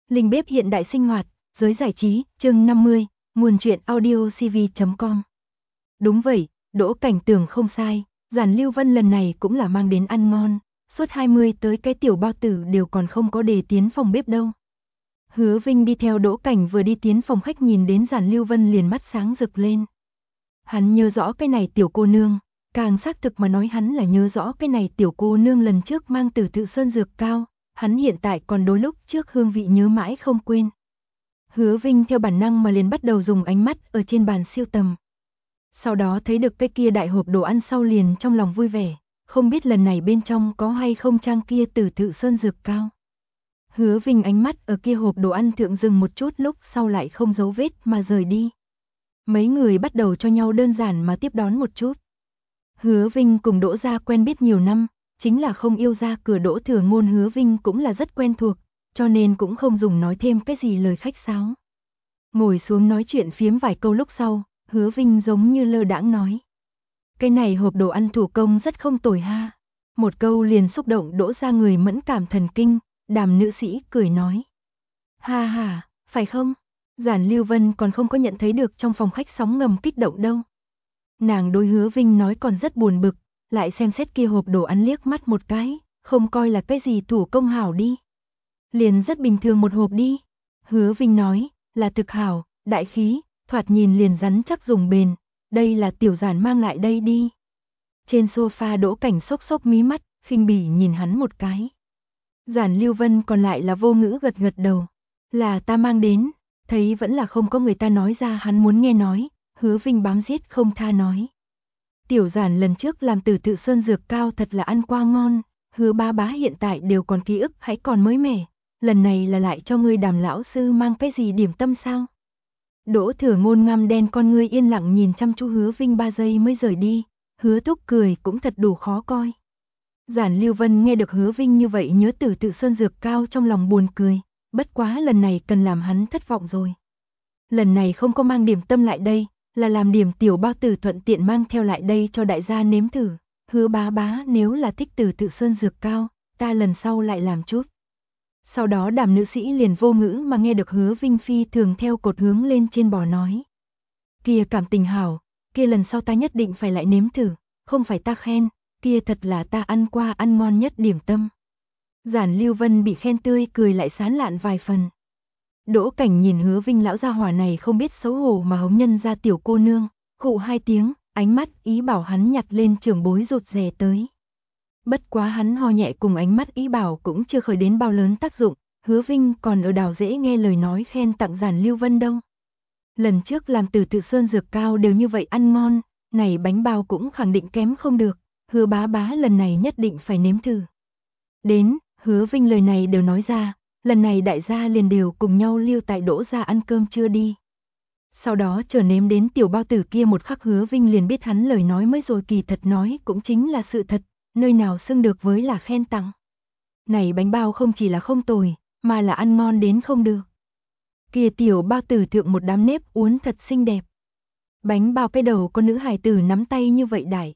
Linh bếp hiện đại sinh hoạt, giới giải trí, chương 50, nguồn truyện audio cv.com. Đúng vậy, Đỗ Cảnh tưởng không sai, Giản Lưu Vân lần này cũng là mang đến ăn ngon, suốt 20 tới cái tiểu bao tử đều còn không có đề tiến phòng bếp đâu. Hứa Vinh đi theo Đỗ Cảnh vừa đi tiến phòng khách nhìn đến Giản Lưu Vân liền mắt sáng rực lên. Hắn nhớ rõ cái này tiểu cô nương, càng xác thực mà nói hắn là nhớ rõ cái này tiểu cô nương lần trước mang từ Tự Sơn dược cao, hắn hiện tại còn đối lúc trước hương vị nhớ mãi không quên. Hứa Vinh theo bản năng mà liền bắt đầu dùng ánh mắt ở trên bàn siêu tầm. Sau đó thấy được cái kia đại hộp đồ ăn sau liền trong lòng vui vẻ, không biết lần này bên trong có hay không trang kia từ Tự Sơn dược cao. Hứa Vinh ánh mắt ở kia hộp đồ ăn thượng dừng một chút lúc sau lại không dấu vết mà rời đi. Mấy người bắt đầu cho nhau đơn giản mà tiếp đón một chút. Hứa Vinh cùng Đỗ gia quen biết nhiều năm, chính là không yêu ra cửa Đỗ Thừa Ngôn Hứa Vinh cũng là rất quen thuộc, cho nên cũng không dùng nói thêm cái gì lời khách sáo. Ngồi xuống nói chuyện phiếm vài câu lúc sau, Hứa Vinh giống như lơ đãng nói. Cái này hộp đồ ăn thủ công rất không tồi ha. Một câu liền xúc động Đỗ gia người mẫn cảm thần kinh, Đàm nữ sĩ cười nói. Ha ha, phải không? Giản Lưu Vân còn không có nhận thấy được trong phòng khách sóng ngầm kích động đâu. Nàng đối Hứa Vinh nói còn rất buồn bực, lại xem xét kia hộp đồ ăn liếc mắt một cái, không coi là cái gì thủ công hảo đi. Liền rất bình thường một hộp đi. Hứa Vinh nói, là thực hảo, đại khí, thoạt nhìn liền rắn chắc dùng bền, đây là tiểu Giản mang lại đây đi. Trên sofa Đỗ Cảnh sốc sốc mí mắt, khinh bỉ nhìn hắn một cái. Giản Lưu Vân còn lại là vô ngữ gật gật đầu, là ta mang đến, thấy vẫn là không có người ta nói ra hắn muốn nghe nói, Hứa Vinh bám giết không tha nói. Tiểu Giản lần trước làm từ Tự Sơn dược cao thật là ăn qua ngon, Hứa bá bá hiện tại đều còn ký ức hãy còn mới mẻ, lần này là lại cho ngươi Đàm lão sư mang cái gì điểm tâm sao? Đỗ Thừa Ngôn ngăm đen con ngươi yên lặng nhìn chăm chú Hứa Vinh 3 giây mới rời đi, Hứa Thúc cười cũng thật đủ khó coi. Giản Lưu Vân nghe được Hứa Vinh như vậy nhớ từ Tự Sơn dược cao trong lòng buồn cười, bất quá lần này cần làm hắn thất vọng rồi. Lần này không có mang điểm tâm lại đây, là làm điểm tiểu bao tử thuận tiện mang theo lại đây cho đại gia nếm thử. Hứa bá bá nếu là thích từ Tự Sơn dược cao, ta lần sau lại làm chút. Sau đó Đàm nữ sĩ liền vô ngữ mà nghe được Hứa Vinh phi thường theo cột hướng lên trên bò nói. Kia cảm tình hảo, kia lần sau ta nhất định phải lại nếm thử, không phải ta khen, kia thật là ta ăn qua ăn ngon nhất điểm tâm. Giản Lưu Vân bị khen tươi cười lại sán lạn vài phần. Đỗ Cảnh nhìn Hứa Vinh lão gia hỏa này không biết xấu hổ mà hống nhân ra tiểu cô nương, khụ hai tiếng, ánh mắt ý bảo hắn nhặt lên trưởng bối rụt rè tới. Bất quá hắn ho nhẹ cùng ánh mắt ý bảo cũng chưa khởi đến bao lớn tác dụng, Hứa Vinh còn ở đào dễ nghe lời nói khen tặng Giản Lưu Vân đâu. Lần trước làm từ Tự Sơn dược cao đều như vậy ăn ngon, này bánh bao cũng khẳng định kém không được, Hứa bá bá lần này nhất định phải nếm thử. Đến, Hứa Vinh lời này đều nói ra, lần này đại gia liền đều cùng nhau lưu tại Đỗ gia ăn cơm trưa đi. Sau đó chờ nếm đến tiểu bao tử kia một khắc Hứa Vinh liền biết hắn lời nói mới rồi kỳ thật nói cũng chính là sự thật, nơi nào xưng được với là khen tặng. Này bánh bao không chỉ là không tồi, mà là ăn ngon đến không được. Kia tiểu bao tử thượng một đám nếp uốn thật xinh đẹp. Bánh bao cái đầu con nữ hài tử nắm tay như vậy đại.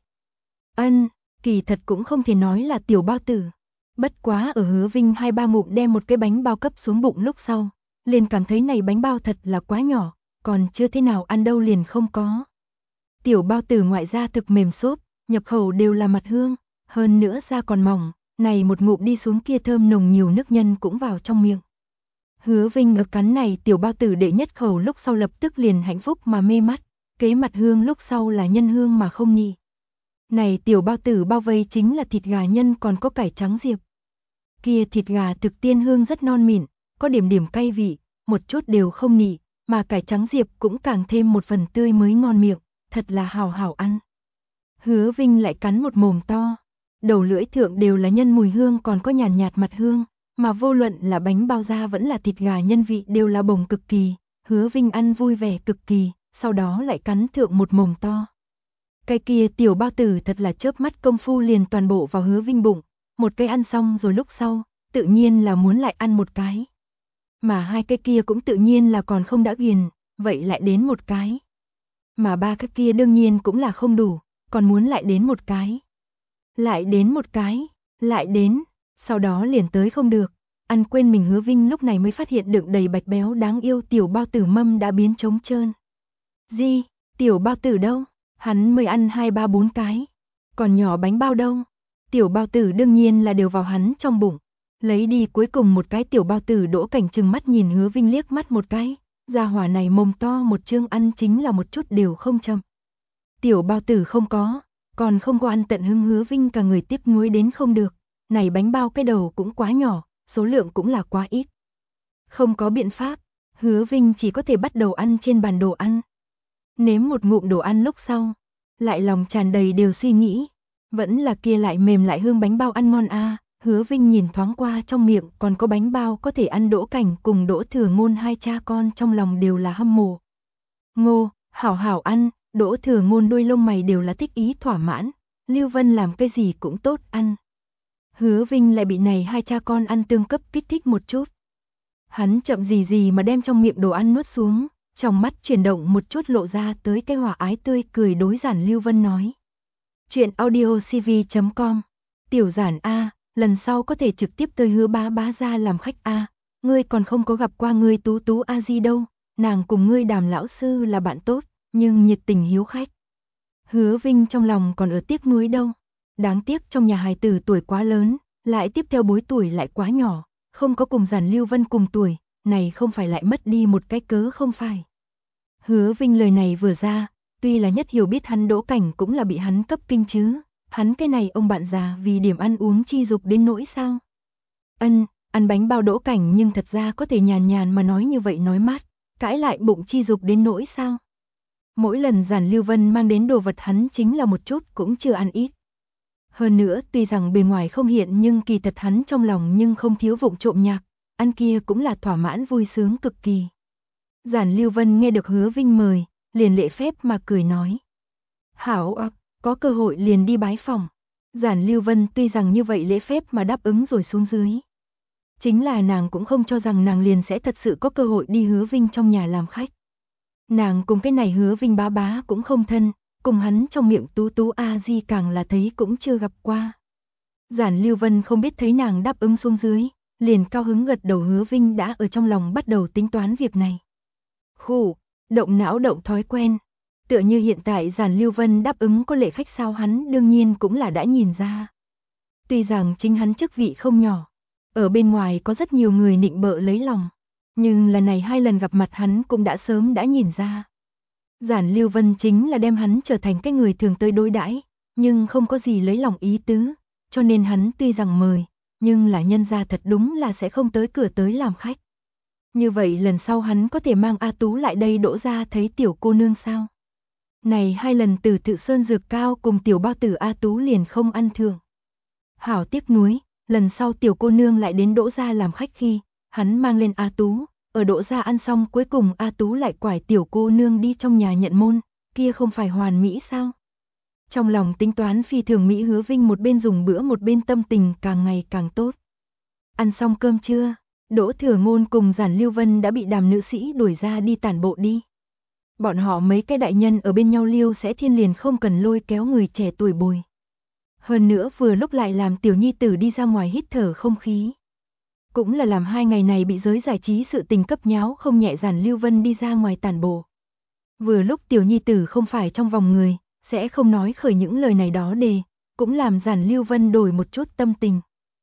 Kỳ thật cũng không thể nói là tiểu bao tử. Bất quá ở Hứa Vinh 2-3 ngụm đem một cái bánh bao cấp xuống bụng lúc sau, liền cảm thấy này bánh bao thật là quá nhỏ, còn chưa thế nào ăn đâu liền không có. Tiểu bao tử ngoại da thực mềm xốp, nhập khẩu đều là mặt hương, hơn nữa da còn mỏng, này một ngụm đi xuống kia thơm nồng nhiều nước nhân cũng vào trong miệng. Hứa Vinh ập cắn này tiểu bao tử đệ nhất khẩu lúc sau lập tức liền hạnh phúc mà mê mắt, kế mặt hương lúc sau là nhân hương mà không nhị. Này tiểu bao tử bao vây chính là thịt gà nhân còn có cải trắng diệp. Kia thịt gà thực tiên hương rất non mịn, có điểm điểm cay vị, một chút đều không nị, mà cải trắng diệp cũng càng thêm một phần tươi mới ngon miệng, thật là hảo hảo ăn. Hứa Vinh lại cắn một mồm to, đầu lưỡi thượng đều là nhân mùi hương còn có nhàn nhạt mặt hương, mà vô luận là bánh bao da vẫn là thịt gà nhân vị đều là bồng cực kỳ, Hứa Vinh ăn vui vẻ cực kỳ, sau đó lại cắn thượng một mồm to. Cái kia tiểu bao tử thật là chớp mắt công phu liền toàn bộ vào Hứa Vinh bụng, một cái ăn xong rồi lúc sau, tự nhiên là muốn lại ăn một cái. Mà hai cái kia cũng tự nhiên là còn không đã ghiền, vậy lại đến một cái. Mà ba cái kia đương nhiên cũng là không đủ, còn muốn lại đến một cái. Lại đến một cái, lại đến, sau đó liền tới không được, ăn quên mình Hứa Vinh lúc này mới phát hiện đựng đầy bạch béo đáng yêu tiểu bao tử mâm đã biến trống trơn. Gì, tiểu bao tử đâu? Hắn mới ăn 2, 3, 4 cái. Còn nhỏ bánh bao đâu? Tiểu bao tử đương nhiên là đều vào hắn trong bụng. Lấy đi cuối cùng một cái tiểu bao tử Đỗ Cảnh trừng mắt nhìn Hứa Vinh liếc mắt một cái. Gia hỏa này mồm to một chương ăn chính là một chút đều không chậm. Tiểu bao tử không có, còn không có ăn tận hứng Hứa Vinh cả người tiếc nuối đến không được. Này bánh bao cái đầu cũng quá nhỏ, số lượng cũng là quá ít. Không có biện pháp, Hứa Vinh chỉ có thể bắt đầu ăn trên bàn đồ ăn. Nếm một ngụm đồ ăn lúc sau, lại lòng tràn đầy đều suy nghĩ, vẫn là kia lại mềm lại hương bánh bao ăn ngon a. Hứa Vinh nhìn thoáng qua trong miệng còn có bánh bao có thể ăn. Đỗ Cảnh cùng Đỗ Thừa Ngôn hai cha con trong lòng đều là hâm mộ. Ngô, hảo hảo ăn, Đỗ Thừa Ngôn đôi lông mày đều là thích ý thỏa mãn, Lưu Vân làm cái gì cũng tốt ăn. Hứa Vinh lại bị này hai cha con ăn tương cấp kích thích một chút. Hắn chậm gì gì mà đem trong miệng đồ ăn nuốt xuống, trong mắt chuyển động một chút lộ ra tới cái hòa ái tươi cười đối Giản Lưu Vân nói. Chuyện audiocv.com. Tiểu Giản a, lần sau có thể trực tiếp tới Hứa bá bá ra làm khách a, ngươi còn không có gặp qua ngươi Tú Tú a di đâu, nàng cùng ngươi Đàm lão sư là bạn tốt, nhưng nhiệt tình hiếu khách. Hứa Vinh trong lòng còn ở tiếc nuối đâu, đáng tiếc trong nhà hài tử tuổi quá lớn, lại tiếp theo bối tuổi lại quá nhỏ, không có cùng Giản Lưu Vân cùng tuổi, này không phải lại mất đi một cái cớ không phải. Hứa Vinh lời này vừa ra, tuy là nhất hiểu biết hắn Đỗ Cảnh cũng là bị hắn cấp kinh chứ, hắn cái này ông bạn già vì điểm ăn uống chi dục đến nỗi sao. Ăn bánh bao Đỗ Cảnh nhưng thật ra có thể nhàn nhàn mà nói như vậy nói mát, cãi lại bụng chi dục đến nỗi sao. Mỗi lần Giản Lưu Vân mang đến đồ vật hắn chính là một chút cũng chưa ăn ít. Hơn nữa tuy rằng bề ngoài không hiện nhưng kỳ thật hắn trong lòng nhưng không thiếu vụng trộm nhạc, ăn kia cũng là thỏa mãn vui sướng cực kỳ. Giản Lưu Vân nghe được Hứa Vinh mời, liền lễ phép mà cười nói. Hảo ạ, có cơ hội liền đi bái phòng. Giản Lưu Vân tuy rằng như vậy lễ phép mà đáp ứng rồi xuống dưới. Chính là nàng cũng không cho rằng nàng liền sẽ thật sự có cơ hội đi Hứa Vinh trong nhà làm khách. Nàng cùng cái này Hứa Vinh bá bá cũng không thân, cùng hắn trong miệng Tú Tú a di càng là thấy cũng chưa gặp qua. Giản Lưu Vân không biết thấy nàng đáp ứng xuống dưới, liền cao hứng gật đầu. Hứa Vinh đã ở trong lòng bắt đầu tính toán việc này. Khủ, động não động thói quen. Tựa như hiện tại Giản Lưu Vân đáp ứng có lễ khách sao hắn đương nhiên cũng là đã nhìn ra. Tuy rằng chính hắn chức vị không nhỏ, ở bên ngoài có rất nhiều người nịnh bợ lấy lòng, nhưng lần này 2 lần gặp mặt hắn cũng đã sớm đã nhìn ra. Giản Lưu Vân chính là đem hắn trở thành cái người thường tới đối đãi, nhưng không có gì lấy lòng ý tứ, cho nên hắn tuy rằng mời, nhưng là nhân gia thật đúng là sẽ không tới cửa tới làm khách. Như vậy lần sau hắn có thể mang A Tú lại đây Đỗ ra thấy tiểu cô nương sao? Này 2 lần từ Tự Sơn Dược Cao cùng tiểu bao tử A Tú liền không ăn thường. Hảo tiếc nuối, lần sau tiểu cô nương lại đến Đỗ ra làm khách khi, hắn mang lên A Tú, ở Đỗ ra ăn xong cuối cùng A Tú lại quải tiểu cô nương đi trong nhà nhận môn, kia không phải hoàn mỹ sao? Trong lòng tính toán phi thường Mỹ Hứa Vinh một bên dùng bữa một bên tâm tình càng ngày càng tốt. Ăn xong cơm trưa, Đỗ Thừa Ngôn cùng Giản Lưu Vân đã bị Đàm nữ sĩ đuổi ra đi tản bộ đi. Bọn họ mấy cái đại nhân ở bên nhau liêu sẽ thiên liền không cần lôi kéo người trẻ tuổi bồi. Hơn nữa vừa lúc lại làm tiểu nhi tử đi ra ngoài hít thở không khí. Cũng là làm 2 ngày này bị giới giải trí sự tình cấp nháo không nhẹ. Giản Lưu Vân đi ra ngoài tản bộ. Vừa lúc tiểu nhi tử không phải trong vòng người, sẽ không nói khởi những lời này đó đề, cũng làm Giản Lưu Vân đổi một chút tâm tình.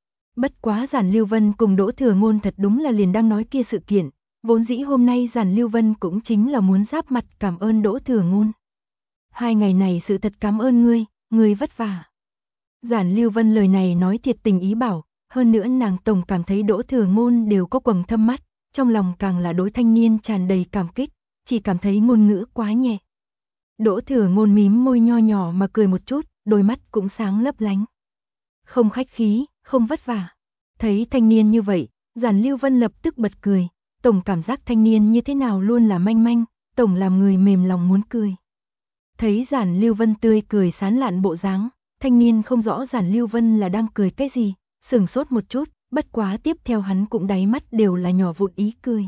Bất quá Giản Lưu Vân cùng Đỗ Thừa Ngôn thật đúng là liền đang nói kia sự kiện, vốn dĩ hôm nay Giản Lưu Vân cũng chính là muốn giáp mặt cảm ơn Đỗ Thừa Ngôn. 2 ngày này sự thật cảm ơn ngươi vất vả. Giản Lưu Vân lời này nói thiệt tình ý bảo, hơn nữa nàng tổng cảm thấy Đỗ Thừa Ngôn đều có quầng thâm mắt, trong lòng càng là đối thanh niên tràn đầy cảm kích, chỉ cảm thấy ngôn ngữ quá nhẹ. Đỗ Thừa Ngôn mím môi nho nhỏ mà cười một chút, đôi mắt cũng sáng lấp lánh. Không khách khí, không vất vả. Thấy thanh niên như vậy, Giản Lưu Vân lập tức bật cười, tổng cảm giác thanh niên như thế nào luôn là manh manh, tổng làm người mềm lòng muốn cười. Thấy Giản Lưu Vân tươi cười sán lạn bộ dáng, thanh niên không rõ Giản Lưu Vân là đang cười cái gì, sửng sốt một chút, bất quá tiếp theo hắn cũng đáy mắt đều là nhỏ vụn ý cười.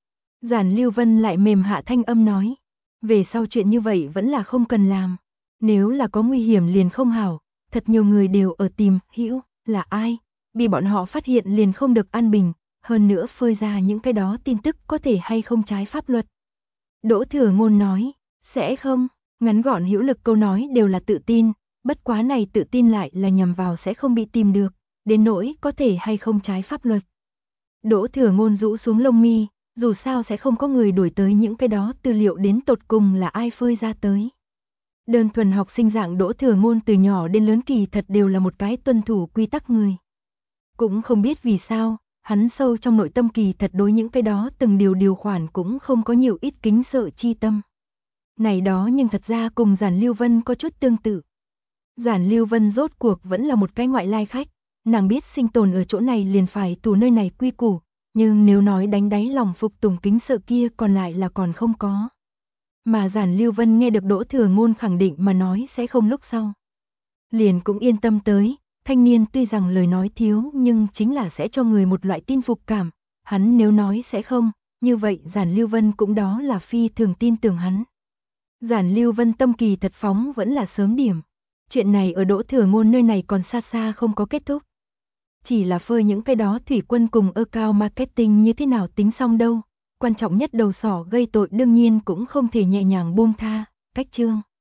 Giản Lưu Vân lại mềm hạ thanh âm nói, về sau chuyện như vậy vẫn là không cần làm, nếu là có nguy hiểm liền không hảo, thật nhiều người đều ở tìm hữu, là ai, bị bọn họ phát hiện liền không được an bình, hơn nữa phơi ra những cái đó tin tức có thể hay không trái pháp luật. Đỗ Thừa Ngôn nói, sẽ không, ngắn gọn hữu lực câu nói đều là tự tin, bất quá này tự tin lại là nhằm vào sẽ không bị tìm được, đến nỗi có thể hay không trái pháp luật. Đỗ Thừa Ngôn rũ xuống lông mi, dù sao sẽ không có người đuổi tới những cái đó tư liệu đến tột cùng là ai phơi ra tới. Đơn thuần học sinh dạng Đỗ Thừa Ngôn từ nhỏ đến lớn kỳ thật đều là một cái tuân thủ quy tắc người. Cũng không biết vì sao, hắn sâu trong nội tâm kỳ thật đối những cái đó từng điều khoản cũng không có nhiều ít kính sợ chi tâm. Này đó nhưng thật ra cùng Giản Lưu Vân có chút tương tự. Giản Lưu Vân rốt cuộc vẫn là một cái ngoại lai khách, nàng biết sinh tồn ở chỗ này liền phải tù nơi này quy củ, nhưng nếu nói đánh đáy lòng phục tùng kính sợ kia còn lại là còn không có. Mà Giản Lưu Vân nghe được Đỗ Thừa Ngôn khẳng định mà nói sẽ không lúc sau. Liền cũng yên tâm tới, thanh niên tuy rằng lời nói thiếu nhưng chính là sẽ cho người một loại tin phục cảm, hắn nếu nói sẽ không, như vậy Giản Lưu Vân cũng đó là phi thường tin tưởng hắn. Giản Lưu Vân tâm kỳ thật phóng vẫn là sớm điểm. Chuyện này ở Đỗ Thừa Ngôn nơi này còn xa xa không có kết thúc. Chỉ là phơi những cái đó thủy quân cùng account marketing như thế nào tính xong đâu. Quan trọng nhất đầu sỏ gây tội đương nhiên cũng không thể nhẹ nhàng buông tha, cách chương.